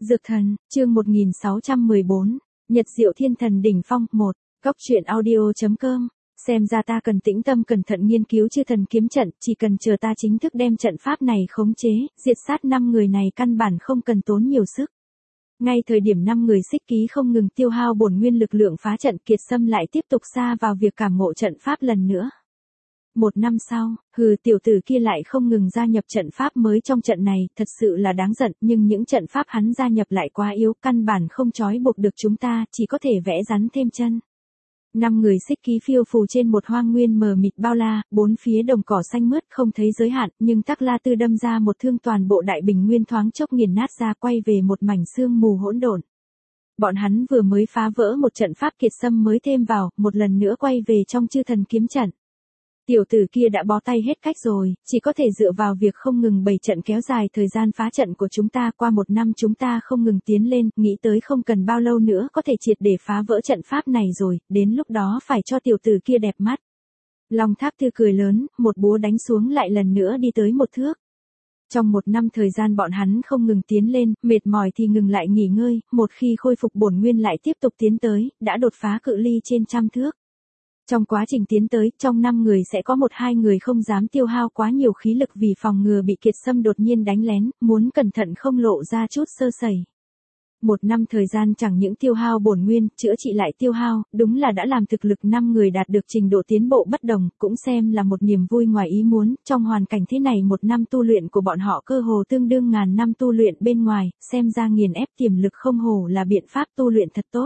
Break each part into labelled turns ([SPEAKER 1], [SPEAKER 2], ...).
[SPEAKER 1] Dược thần, chương 1614, Nhật Diệu Thiên Thần Đỉnh Phong 1, Góc truyện audio.com. Xem ra ta cần tĩnh tâm cẩn thận nghiên cứu chư thần kiếm trận, chỉ cần chờ ta chính thức đem trận pháp này khống chế, diệt sát 5 người này căn bản không cần tốn nhiều sức. Ngay thời điểm 5 người xích ký không ngừng tiêu hao bổn nguyên lực lượng phá trận, Kiệt Sâm lại tiếp tục sa vào việc cảm ngộ trận pháp lần nữa. 1 năm sau, tiểu tử kia lại không ngừng gia nhập trận pháp mới trong trận này, thật sự là đáng giận, nhưng những trận pháp hắn gia nhập lại quá yếu, căn bản không trói buộc được chúng ta, chỉ có thể vẽ rắn thêm chân. 5 người xích ký phiêu phù trên một hoang nguyên mờ mịt bao la, bốn phía đồng cỏ xanh mướt không thấy giới hạn, nhưng Tắc La Tư đâm ra một thương, toàn bộ đại bình nguyên thoáng chốc nghiền nát ra, quay về một mảnh sương mù hỗn độn. Bọn hắn vừa mới phá vỡ một trận pháp, Kiệt Sâm mới thêm vào, một lần nữa quay về trong chư thần kiếm trận. Tiểu tử kia đã bó tay hết cách rồi, chỉ có thể dựa vào việc không ngừng bày trận kéo dài thời gian phá trận của chúng ta. Qua 1 năm chúng ta không ngừng tiến lên, nghĩ tới không cần bao lâu nữa có thể triệt để phá vỡ trận pháp này rồi, đến lúc đó phải cho tiểu tử kia đẹp mắt. Long Tháp Tư cười lớn, một búa đánh xuống lại lần nữa đi tới 1 thước. Trong 1 năm thời gian bọn hắn không ngừng tiến lên, mệt mỏi thì ngừng lại nghỉ ngơi, một khi khôi phục bổn nguyên lại tiếp tục tiến tới, đã đột phá cự ly trên 100 thước. Trong quá trình tiến tới, trong 5 người sẽ có 1-2 người không dám tiêu hao quá nhiều khí lực vì phòng ngừa bị Kiệt Sâm đột nhiên đánh lén, muốn cẩn thận không lộ ra chút sơ sẩy. 1 năm thời gian chẳng những tiêu hao bổn nguyên, chữa trị lại tiêu hao, đúng là đã làm thực lực 5 người đạt được trình độ tiến bộ bất đồng, cũng xem là một niềm vui ngoài ý muốn. Trong hoàn cảnh thế này 1 năm tu luyện của bọn họ cơ hồ tương đương ngàn năm tu luyện bên ngoài, xem ra nghiền ép tiềm lực không hổ là biện pháp tu luyện thật tốt.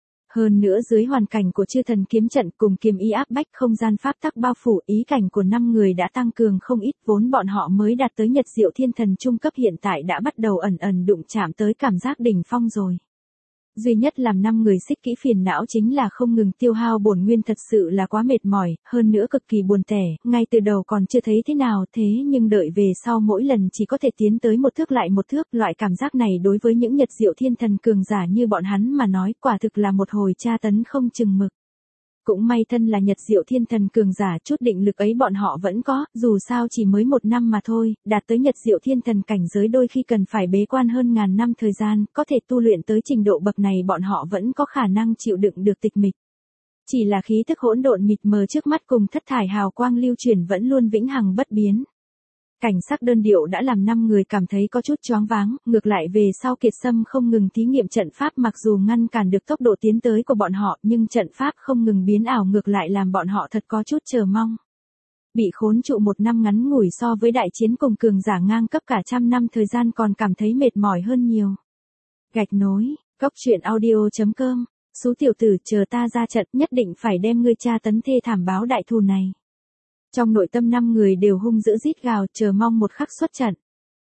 [SPEAKER 1] Hơn nữa dưới hoàn cảnh của chư thần kiếm trận cùng kiếm ý áp bách, không gian pháp tắc bao phủ, ý cảnh của 5 người đã tăng cường không ít, vốn bọn họ mới đạt tới Nhật Diệu Thiên Thần trung cấp, hiện tại đã bắt đầu ẩn ẩn đụng chạm tới cảm giác đỉnh phong rồi. Duy nhất làm 5 người xích kỹ phiền não chính là không ngừng tiêu hao bổn nguyên, thật sự là quá mệt mỏi, hơn nữa cực kỳ buồn tẻ, ngay từ đầu còn chưa thấy thế nào, thế nhưng đợi về sau mỗi lần chỉ có thể tiến tới 1 thước lại 1 thước, loại cảm giác này đối với những Nhật Diệu Thiên Thần cường giả như bọn hắn mà nói, quả thực là một hồi tra tấn không chừng mực. Cũng may thân là Nhật Diệu Thiên Thần cường giả, chút định lực ấy bọn họ vẫn có, dù sao chỉ mới 1 năm mà thôi, đạt tới Nhật Diệu Thiên Thần cảnh giới đôi khi cần phải bế quan hơn ngàn năm thời gian, có thể tu luyện tới trình độ bậc này bọn họ vẫn có khả năng chịu đựng được tịch mịch. Chỉ là khí thức hỗn độn mịt mờ trước mắt cùng thất thải hào quang lưu chuyển vẫn luôn vĩnh hằng bất biến. Cảnh sắc đơn điệu đã làm 5 người cảm thấy có chút choáng váng, ngược lại về sau Kiệt Sâm không ngừng thí nghiệm trận pháp, mặc dù ngăn cản được tốc độ tiến tới của bọn họ, nhưng trận pháp không ngừng biến ảo ngược lại làm bọn họ thật có chút chờ mong. Bị khốn trụ 1 năm ngắn ngủi so với đại chiến cùng cường giả ngang cấp cả 100 năm thời gian còn cảm thấy mệt mỏi hơn nhiều. Gạch nối, Góc truyện audio.com, Sú tiểu tử, chờ ta ra trận nhất định phải đem ngươi tra tấn thê thảm báo đại thù này. Trong nội tâm 5 người đều hung dữ rít gào, chờ mong một khắc xuất trận.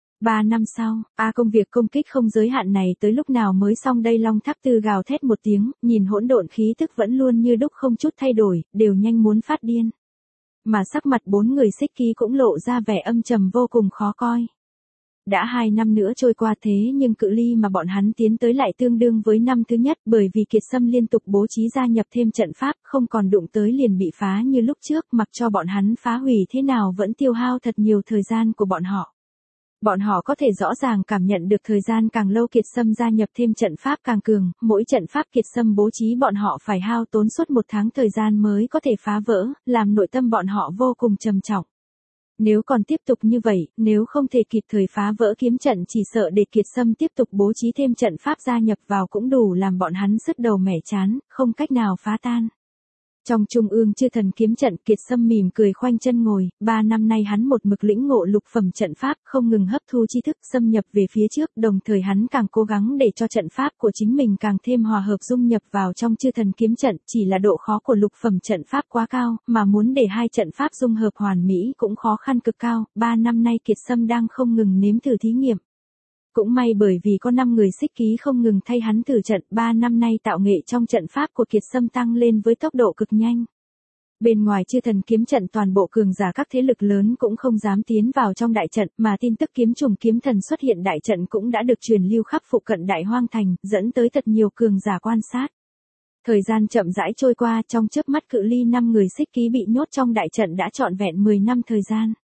[SPEAKER 1] 3 năm sau, công việc công kích không giới hạn này tới lúc nào mới xong đây? Long Tháp Tư gào thét một tiếng, nhìn hỗn độn khí tức vẫn luôn như đúc không chút thay đổi, đều nhanh muốn phát điên. Mà sắc mặt 4 người xích ký cũng lộ ra vẻ âm trầm vô cùng khó coi. Đã 2 năm nữa trôi qua, thế nhưng cự ly mà bọn hắn tiến tới lại tương đương với năm thứ nhất, bởi vì Kiệt Sâm liên tục bố trí gia nhập thêm trận pháp, không còn đụng tới liền bị phá như lúc trước, mặc cho bọn hắn phá hủy thế nào vẫn tiêu hao thật nhiều thời gian của bọn họ. Bọn họ có thể rõ ràng cảm nhận được thời gian càng lâu Kiệt Sâm gia nhập thêm trận pháp càng cường, mỗi trận pháp Kiệt Sâm bố trí bọn họ phải hao tốn suốt 1 tháng thời gian mới có thể phá vỡ, làm nội tâm bọn họ vô cùng trầm trọng. Nếu còn tiếp tục như vậy, nếu không thể kịp thời phá vỡ kiếm trận, chỉ sợ để Kiệt Sâm tiếp tục bố trí thêm trận pháp gia nhập vào cũng đủ làm bọn hắn sứt đầu mẻ chán, không cách nào phá tan. Trong trung ương chư thần kiếm trận, Kiệt Sâm mỉm cười khoanh chân ngồi, 3 năm nay hắn một mực lĩnh ngộ lục phẩm trận pháp, không ngừng hấp thu tri thức, xâm nhập về phía trước, đồng thời hắn càng cố gắng để cho trận pháp của chính mình càng thêm hòa hợp dung nhập vào trong chư thần kiếm trận, chỉ là độ khó của lục phẩm trận pháp quá cao, mà muốn để 2 trận pháp dung hợp hoàn mỹ cũng khó khăn cực cao. 3 năm nay Kiệt Sâm đang không ngừng nếm thử thí nghiệm. Cũng may bởi vì có 5 người xích ký không ngừng thay hắn thử trận, 3 năm nay tạo nghệ trong trận pháp của Kiệt Sâm tăng lên với tốc độ cực nhanh. Bên ngoài chư thần kiếm trận toàn bộ cường giả các thế lực lớn cũng không dám tiến vào trong đại trận, mà tin tức kiếm trùng kiếm thần xuất hiện đại trận cũng đã được truyền lưu khắp phụ cận Đại Hoang Thành, dẫn tới thật nhiều cường giả quan sát. Thời gian chậm rãi trôi qua, trong chớp mắt cự ly 5 người xích ký bị nhốt trong đại trận đã trọn vẹn 10 năm thời gian.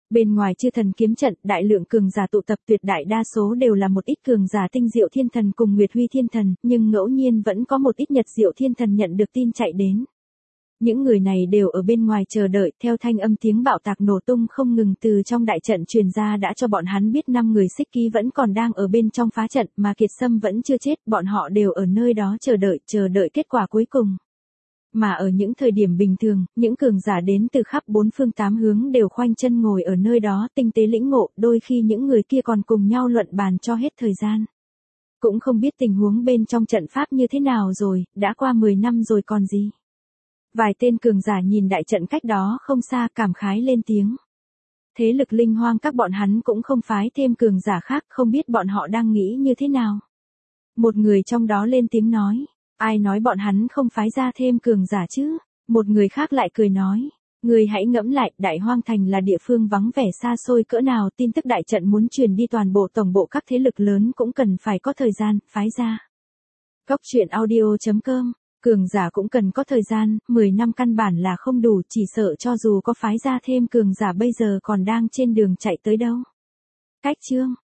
[SPEAKER 1] Bên ngoài chư thần kiếm trận, đại lượng cường giả tụ tập, tuyệt đại đa số đều là một ít cường giả tinh diệu thiên thần cùng Nguyệt Huy thiên thần, nhưng ngẫu nhiên vẫn có một ít nhật diệu thiên thần nhận được tin chạy đến. Những người này đều ở bên ngoài chờ đợi, theo thanh âm tiếng bạo tạc nổ tung không ngừng từ trong đại trận truyền ra đã cho bọn hắn biết 5 người xích ký vẫn còn đang ở bên trong phá trận, mà Kiệt Sâm vẫn chưa chết, bọn họ đều ở nơi đó chờ đợi kết quả cuối cùng. Mà ở những thời điểm bình thường, những cường giả đến từ khắp 4 phương 8 hướng đều khoanh chân ngồi ở nơi đó tinh tế lĩnh ngộ, đôi khi những người kia còn cùng nhau luận bàn cho hết thời gian. Cũng không biết tình huống bên trong trận pháp như thế nào rồi, đã qua 10 năm rồi còn gì. Vài tên cường giả nhìn đại trận cách đó không xa cảm khái lên tiếng. Thế lực linh hoang các bọn hắn cũng không phái thêm cường giả khác, không biết bọn họ đang nghĩ như thế nào. Một người trong đó lên tiếng nói, ai nói bọn hắn không phái ra thêm cường giả chứ? Một người khác lại cười nói, người hãy ngẫm lại, Đại Hoang Thành là địa phương vắng vẻ xa xôi cỡ nào, tin tức đại trận muốn truyền đi toàn bộ tổng bộ các thế lực lớn cũng cần phải có thời gian, phái ra. Góc truyện audio.com, cường giả cũng cần có thời gian, 10 năm căn bản là không đủ, chỉ sợ cho dù có phái ra thêm cường giả bây giờ còn đang trên đường chạy tới đâu. Cách chương